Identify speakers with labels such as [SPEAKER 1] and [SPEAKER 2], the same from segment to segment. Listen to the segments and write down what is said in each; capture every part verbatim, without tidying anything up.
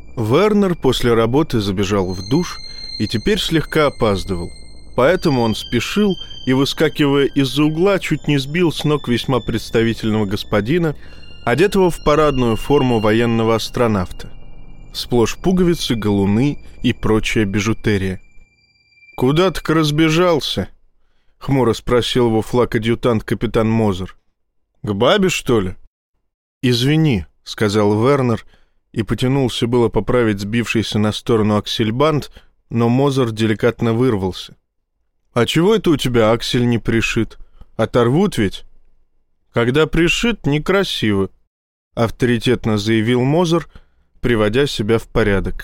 [SPEAKER 1] Вернер после работы забежал в душ и теперь слегка опаздывал. Поэтому он спешил и, выскакивая из-за угла, чуть не сбил с ног весьма представительного господина, одетого в парадную форму военного астронавта. Сплошь пуговицы, галуны и прочая бижутерия. «Куда так разбежался?» — хмуро спросил его флаг-адъютант капитан Мозер. «К бабе, что ли?» «Извини», — сказал Вернер, и потянулся было поправить сбившийся на сторону аксельбант, но Мозер деликатно вырвался. «А чего это у тебя аксель не пришит? Оторвут ведь?» «Когда пришит, некрасиво», — авторитетно заявил Мозер, приводя себя в порядок.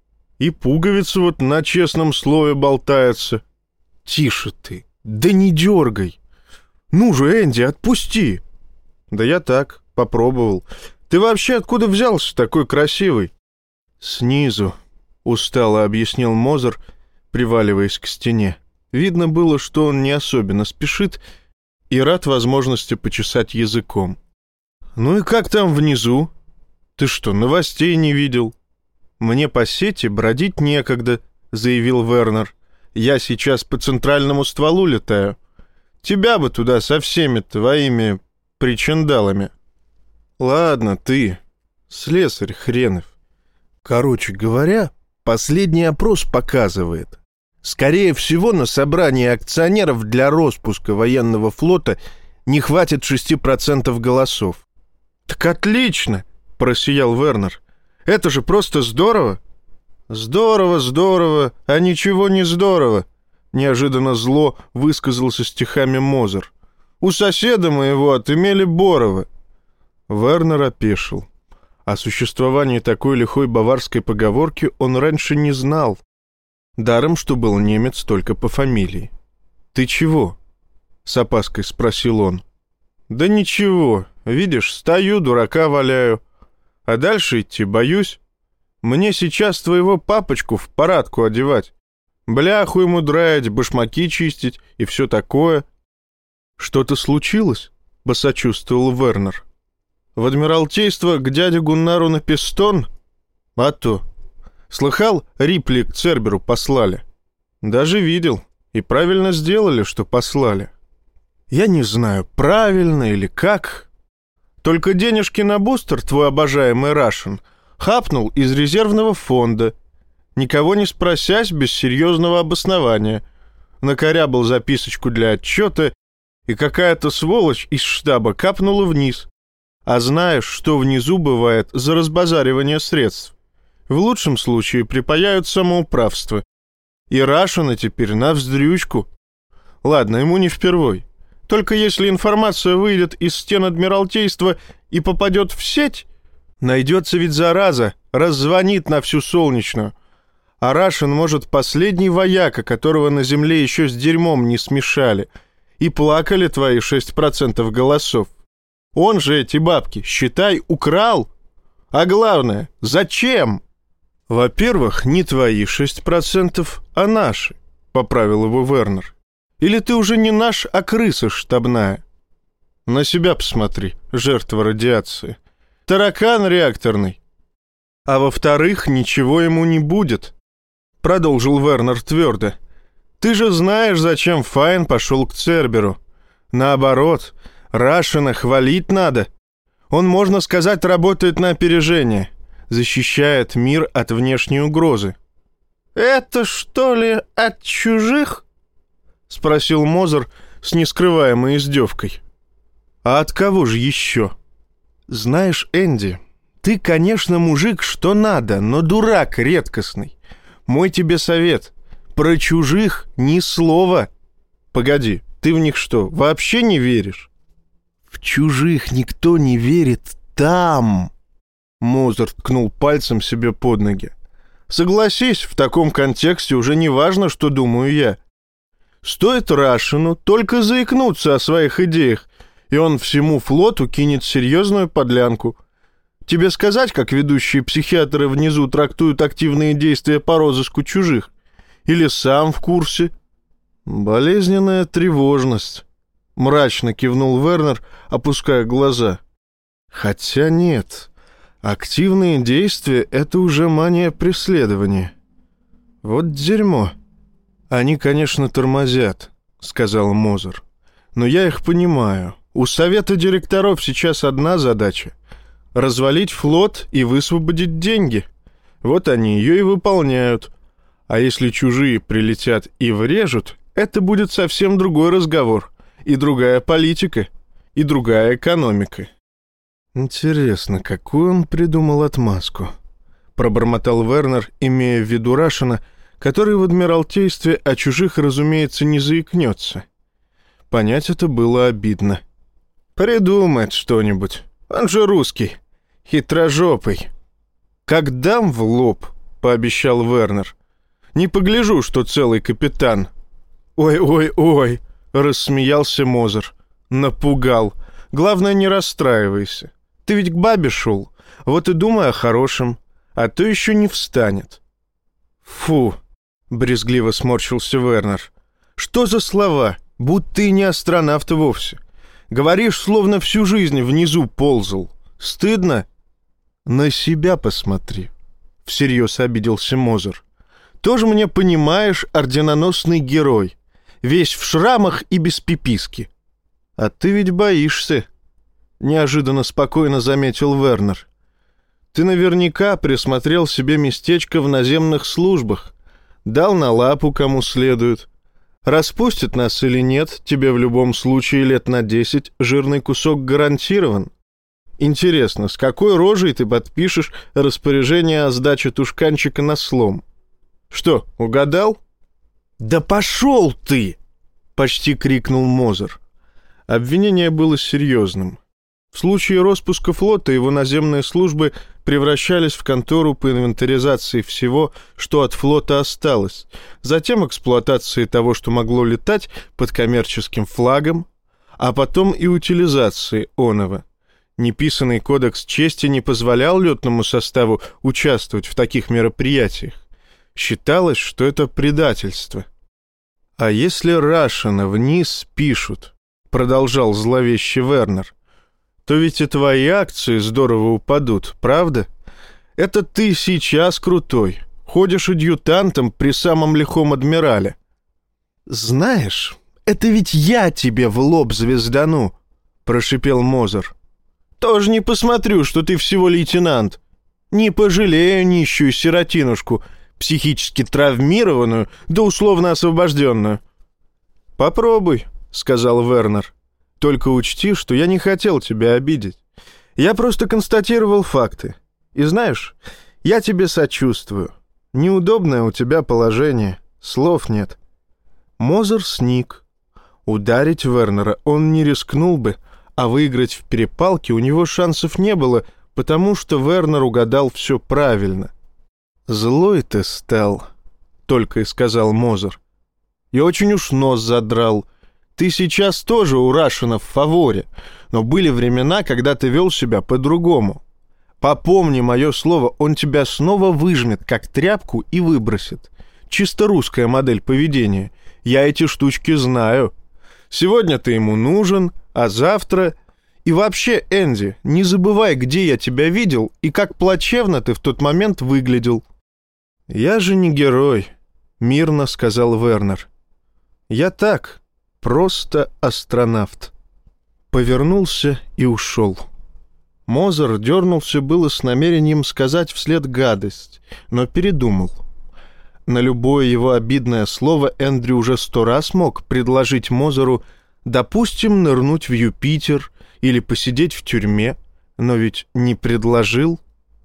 [SPEAKER 1] «И пуговица вот на честном слове болтается». «Тише ты! Да не дергай! Ну же, Энди, отпусти!» «Да я так, попробовал. Ты вообще откуда взялся такой красивый?» «Снизу», — устало объяснил Мозер, приваливаясь к стене. Видно было, что он не особенно спешит и рад возможности почесать языком. «Ну и как там внизу? Ты что, новостей не видел?» «Мне по сети бродить некогда», — заявил Вернер. «Я сейчас по центральному стволу летаю. Тебя бы туда со всеми твоими причиндалами». «Ладно, ты, слесарь хренов. Короче говоря, последний опрос показывает. Скорее всего, на собрании акционеров для распуска военного флота не хватит шести процентов голосов». «Так отлично!» — просиял Вернер. «Это же просто здорово!» «Здорово, здорово, а ничего не здорово!» — неожиданно зло высказался стихами Мозер. «У соседа моего отымели Борова». Вернер опешил. О существовании такой лихой баварской поговорки он раньше не знал. Даром, что был немец только по фамилии. «Ты чего?» — с опаской спросил он. «Да ничего, видишь, стою, дурака валяю. А дальше идти боюсь. Мне сейчас твоего папочку в парадку одевать, бляху ему драить, башмаки чистить и все такое». «Что-то случилось?» — посочувствовал Вернер. «В Адмиралтейство к дяде Гуннару на пистон? А то. Слыхал, Рипли к Церберу послали?» «Даже видел. И правильно сделали, что послали». «Я не знаю, правильно или как. Только денежки на бустер твой обожаемый Рашен хапнул из резервного фонда, никого не спросясь, без серьезного обоснования. Накорябал записочку для отчета, и какая-то сволочь из штаба капнула вниз. А знаешь, что внизу бывает за разбазаривание средств? В лучшем случае припаяют самоуправство. И Рашена теперь навздрючку. Ладно, ему не впервой. Только если информация выйдет из стен Адмиралтейства и попадет в сеть, найдется ведь зараза, раззвонит на всю Солнечную. А Рашен, может, последний вояка, которого на земле еще с дерьмом не смешали, и плакали твои шесть процентов голосов. Он же эти бабки, считай, украл. А главное, зачем?» «Во-первых, не твои шесть процентов, а наши», — поправил его Вернер. «Или ты уже не наш, а крыса штабная? На себя посмотри, жертва радиации. Таракан реакторный. А во-вторых, ничего ему не будет», — продолжил Вернер твердо. «Ты же знаешь, зачем Файн пошел к Церберу. Наоборот, Рашена хвалить надо. Он, можно сказать, работает на опережение, защищает мир от внешней угрозы». «Это что ли от чужих?» — спросил Мозер с нескрываемой издевкой. «А от кого же еще?» «Знаешь, Энди, ты, конечно, мужик что надо, но дурак редкостный. Мой тебе совет — про чужих ни слова». «Погоди, ты в них что, вообще не веришь?» «В чужих никто не верит там!» Мозер ткнул пальцем себе под ноги. «Согласись, в таком контексте уже не важно, что думаю я. Стоит Рашену только заикнуться о своих идеях, и он всему флоту кинет серьезную подлянку. Тебе сказать, как ведущие психиатры внизу трактуют активные действия по розыску чужих? Или сам в курсе?» «Болезненная тревожность», — мрачно кивнул Вернер, опуская глаза. «Хотя нет, Активные действия — это уже мания преследования. Вот дерьмо. Они, конечно, тормозят, — сказал Мозер. Но я их понимаю. У совета директоров сейчас одна задача — развалить флот и высвободить деньги. Вот они ее и выполняют. А если чужие прилетят и врежут, это будет совсем другой разговор. И другая политика, и другая экономика. Интересно, какую он придумал отмазку? Пробормотал Вернер, имея в виду Рашина, который в Адмиралтействе о чужих, разумеется, не заикнется. Понять это было обидно. Придумает что-нибудь. Он же русский, хитрожопый. Как дам в лоб, пообещал Вернер. Не погляжу, что целый капитан. Ой-ой-ой, рассмеялся Мозер. Напугал. Главное, не расстраивайся. Ты ведь к бабе шел. Вот и думай о хорошем. А то еще не встанет. Фу, брезгливо сморщился Вернер. Что за слова? Будь ты не астронавт вовсе. Говоришь, словно всю жизнь внизу ползал. Стыдно? На себя посмотри. Всерьез обиделся Мозер. Тоже мне, понимаешь, орденоносный герой. Весь в шрамах и без пиписки. А ты ведь боишься, неожиданно спокойно заметил Вернер. Ты наверняка присмотрел себе местечко в наземных службах, дал на лапу кому следует. Распустят нас или нет, тебе в любом случае лет на десять жирный кусок гарантирован. Интересно, с какой рожей ты подпишешь распоряжение о сдаче тушканчика на слом? Что, угадал? Да пошел ты! Почти крикнул Мозер. Обвинение было серьезным. В случае распуска флота его наземные службы превращались в контору по инвентаризации всего, что от флота осталось, затем эксплуатации того, что могло летать под коммерческим флагом, а потом и утилизации оного. Неписанный кодекс чести не позволял летному составу участвовать в таких мероприятиях. Считалось, что это предательство. «А если Рашина вниз пишут», — продолжал зловеще Вернер, то ведь и твои акции здорово упадут, правда? Это ты сейчас крутой, ходишь адъютантом при самом лихом адмирале. Знаешь, это ведь я тебе в лоб звездану, прошипел Мозер. Тоже не посмотрю, что ты всего лейтенант. Не пожалею нищую сиротинушку, психически травмированную, да условно освобожденную. Попробуй, сказал Вернер. Только учти, что я не хотел тебя обидеть. Я просто констатировал факты. И знаешь, я тебе сочувствую. Неудобное у тебя положение, слов нет. Мозер сник. Ударить Вернера он не рискнул бы, а выиграть в перепалке у него шансов не было, потому что Вернер угадал все правильно. «Злой ты стал», — только и сказал Мозер. «И очень уж нос задрал. Ты сейчас тоже у Рашина в фаворе, но были времена, когда ты вел себя по-другому. Попомни мое слово, он тебя снова выжмет, как тряпку, и выбросит. Чисто русская модель поведения. Я эти штучки знаю. Сегодня ты ему нужен, а завтра... И вообще, Энди, не забывай, где я тебя видел и как плачевно ты в тот момент выглядел». «Я же не герой», — мирно сказал Вернер. «Я так, просто астронавт». Повернулся и ушел. Мозер дернулся было с намерением сказать вслед гадость, но передумал. На любое его обидное слово Эндрю уже сто раз мог предложить Мозеру, допустим, нырнуть в Юпитер или посидеть в тюрьме, но ведь не предложил.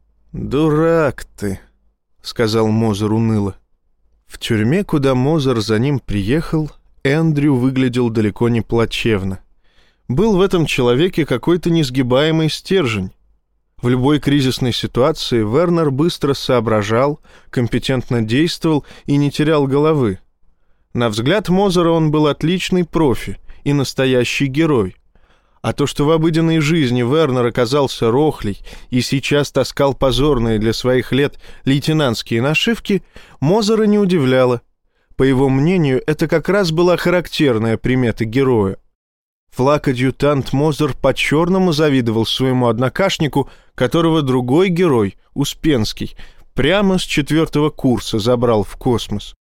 [SPEAKER 1] «Дурак ты», — сказал Мозер уныло. В тюрьме, куда Мозер за ним приехал, Эндрю выглядел далеко не плачевно. Был в этом человеке какой-то несгибаемый стержень. В любой кризисной ситуации Вернер быстро соображал, компетентно действовал и не терял головы. На взгляд Мозера он был отличный профи и настоящий герой. А то, что в обыденной жизни Вернер оказался рохлей и сейчас таскал позорные для своих лет лейтенантские нашивки, Мозера не удивляло. По его мнению, это как раз была характерная примета героя. Флаг-адъютант Мозер по-черному завидовал своему однокашнику, которого другой герой, Успенский, прямо с четвертого курса забрал в космос.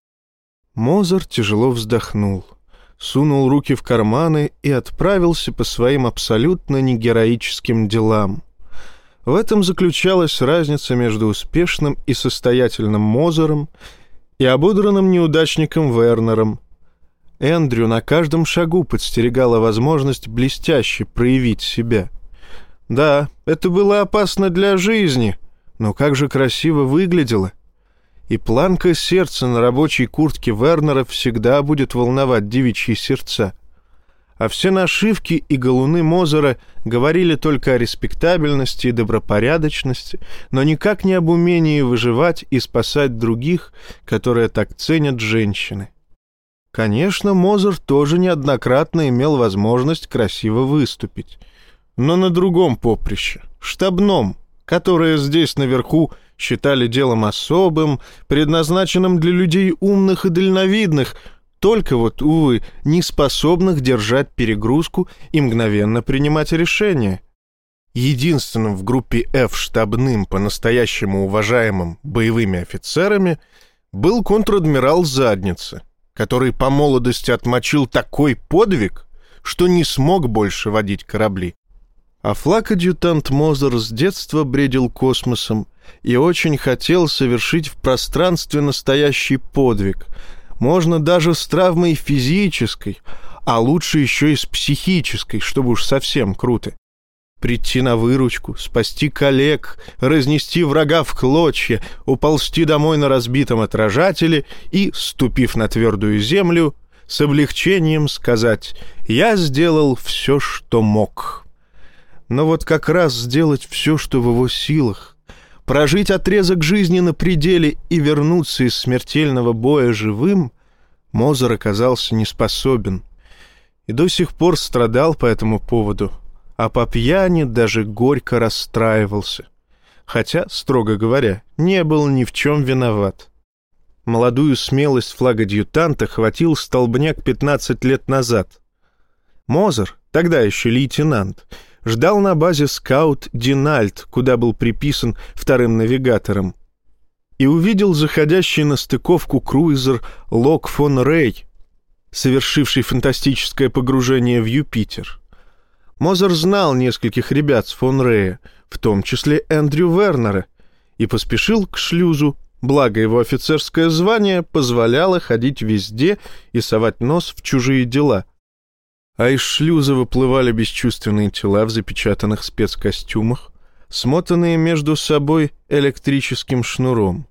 [SPEAKER 1] Мозер тяжело вздохнул, сунул руки в карманы и отправился по своим абсолютно негероическим делам. В этом заключалась разница между успешным и состоятельным Мозером и ободранным неудачником Вернером. Эндрю на каждом шагу подстерегала возможность блестяще проявить себя. Да, это было опасно для жизни, но как же красиво выглядело. И планка сердца на рабочей куртке Вернера всегда будет волновать девичьи сердца. А все нашивки и галуны Мозера говорили только о респектабельности и добропорядочности, но никак не об умении выживать и спасать других, которые так ценят женщины. Конечно, Мозер тоже неоднократно имел возможность красиво выступить, но на другом поприще, штабном, которое здесь наверху считали делом особым, предназначенным для людей умных и дальновидных, только вот, увы, не способных держать перегрузку и мгновенно принимать решения. Единственным в группе F штабным, по-настоящему уважаемым боевыми офицерами был контр-адмирал Задница, который по молодости отмочил такой подвиг, что не смог больше водить корабли. А флаг-адъютант Мозер с детства бредил космосом и очень хотел совершить в пространстве настоящий подвиг, можно даже с травмой физической, а лучше еще и с психической, чтобы уж совсем круто. Прийти на выручку, спасти коллег, разнести врага в клочья, уползти домой на разбитом отражателе и, ступив на твердую землю, с облегчением сказать: «Я сделал все, что мог». Но вот как раз сделать все, что в его силах, прожить отрезок жизни на пределе и вернуться из смертельного боя живым, Мозер оказался не способен и до сих пор страдал по этому поводу, а по пьяни даже горько расстраивался, хотя, строго говоря, не был ни в чем виноват. Молодую смелость флаг-адъютанта хватил столбняк пятнадцать лет назад. Мозер, тогда еще лейтенант, ждал на базе скаут Динальт, куда был приписан вторым навигатором, и увидел заходящий на стыковку круизер Лок фон Рей, совершивший фантастическое погружение в Юпитер. Мозер знал нескольких ребят с фон Рея, в том числе Эндрю Вернера, и поспешил к шлюзу, благо его офицерское звание позволяло ходить везде и совать нос в чужие дела. А из шлюза выплывали бесчувственные тела в запечатанных спецкостюмах, смотанные между собой электрическим шнуром.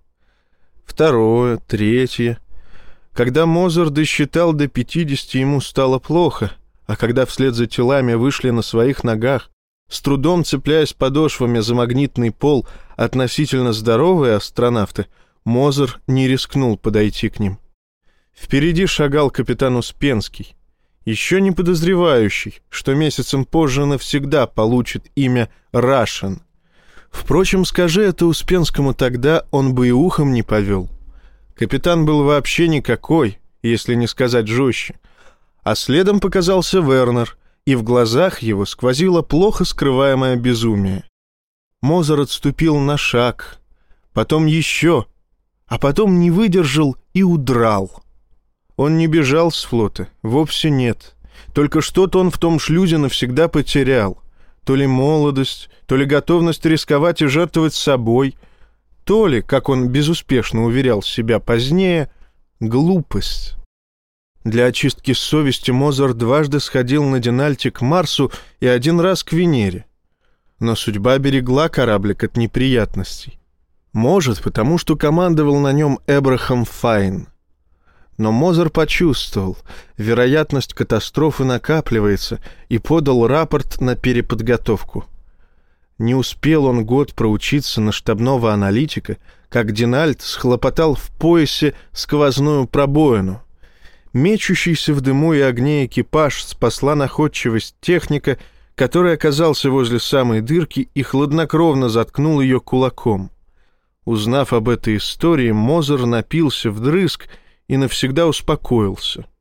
[SPEAKER 1] Второе, третье. Когда Мозер досчитал до пятидесяти, ему стало плохо, а когда вслед за телами вышли на своих ногах, с трудом цепляясь подошвами за магнитный пол, относительно здоровые астронавты, Мозер не рискнул подойти к ним. Впереди шагал капитан Успенский, еще не подозревающий, что месяцем позже навсегда получит имя Рашен. Впрочем, скажи это Успенскому тогда, он бы и ухом не повел. Капитан был вообще никакой, если не сказать жестче. А следом показался Вернер, и в глазах его сквозило плохо скрываемое безумие. Мозер отступил на шаг, потом еще, а потом не выдержал и удрал. Он не бежал с флота, вовсе нет. Только что-то он в том шлюзе навсегда потерял. То ли молодость, то ли готовность рисковать и жертвовать собой, то ли, как он безуспешно уверял себя позднее, глупость. Для очистки совести Мозер дважды сходил на Динальте к Марсу и один раз к Венере. Но судьба берегла кораблик от неприятностей. Может, потому что командовал на нем Эбрахам Файн. Но Мозер почувствовал, вероятность катастрофы накапливается, и подал рапорт на переподготовку. Не успел он год проучиться на штабного аналитика, как Динальт схлопотал в поясе сквозную пробоину. Мечущийся в дыму и огне экипаж спасла находчивость техника, который оказался возле самой дырки и хладнокровно заткнул ее кулаком. Узнав об этой истории, Мозер напился вдрызг и навсегда успокоился.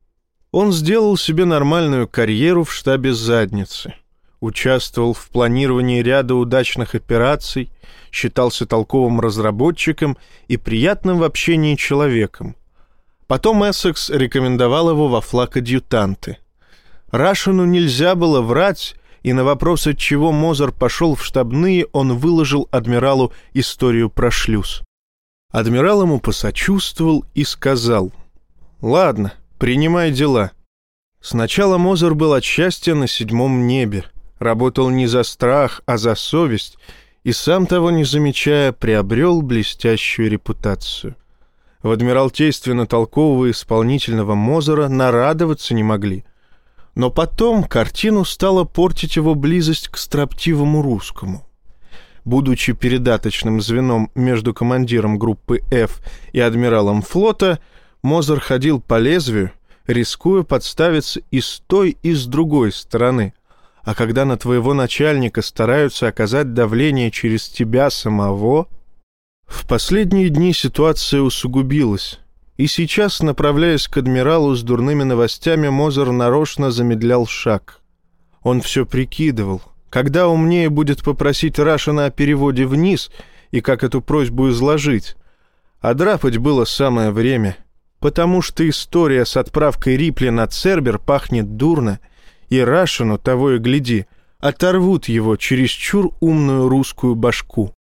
[SPEAKER 1] Он сделал себе нормальную карьеру в штабе «Задницы». Участвовал в планировании ряда удачных операций, считался толковым разработчиком и приятным в общении человеком. Потом Эссекс рекомендовал его во флаг-адъютанты. Рашину нельзя было врать, и на вопрос, от чего Мозер пошел в штабные, он выложил адмиралу историю про шлюз. Адмирал ему посочувствовал и сказал: «Ладно, принимай дела». Сначала Мозер был от счастья на седьмом небе, работал не за страх, а за совесть, и, сам того не замечая, приобрел блестящую репутацию. В адмиралтействе на толкового и исполнительного Мозера нарадоваться не могли. Но потом картину стала портить его близость к строптивому русскому. Будучи передаточным звеном между командиром группы F и адмиралом флота, Мозер ходил по лезвию, рискуя подставиться и с той, и с другой стороны. А когда на твоего начальника стараются оказать давление через тебя самого... В последние дни ситуация усугубилась, и сейчас, направляясь к адмиралу с дурными новостями, Мозер нарочно замедлял шаг. Он все прикидывал, когда умнее будет попросить Рашина о переводе вниз и как эту просьбу изложить. А драпать было самое время, потому что история с отправкой Рипли на Цербер пахнет дурно, и Рашину, того и гляди, оторвут его чересчур умную русскую башку.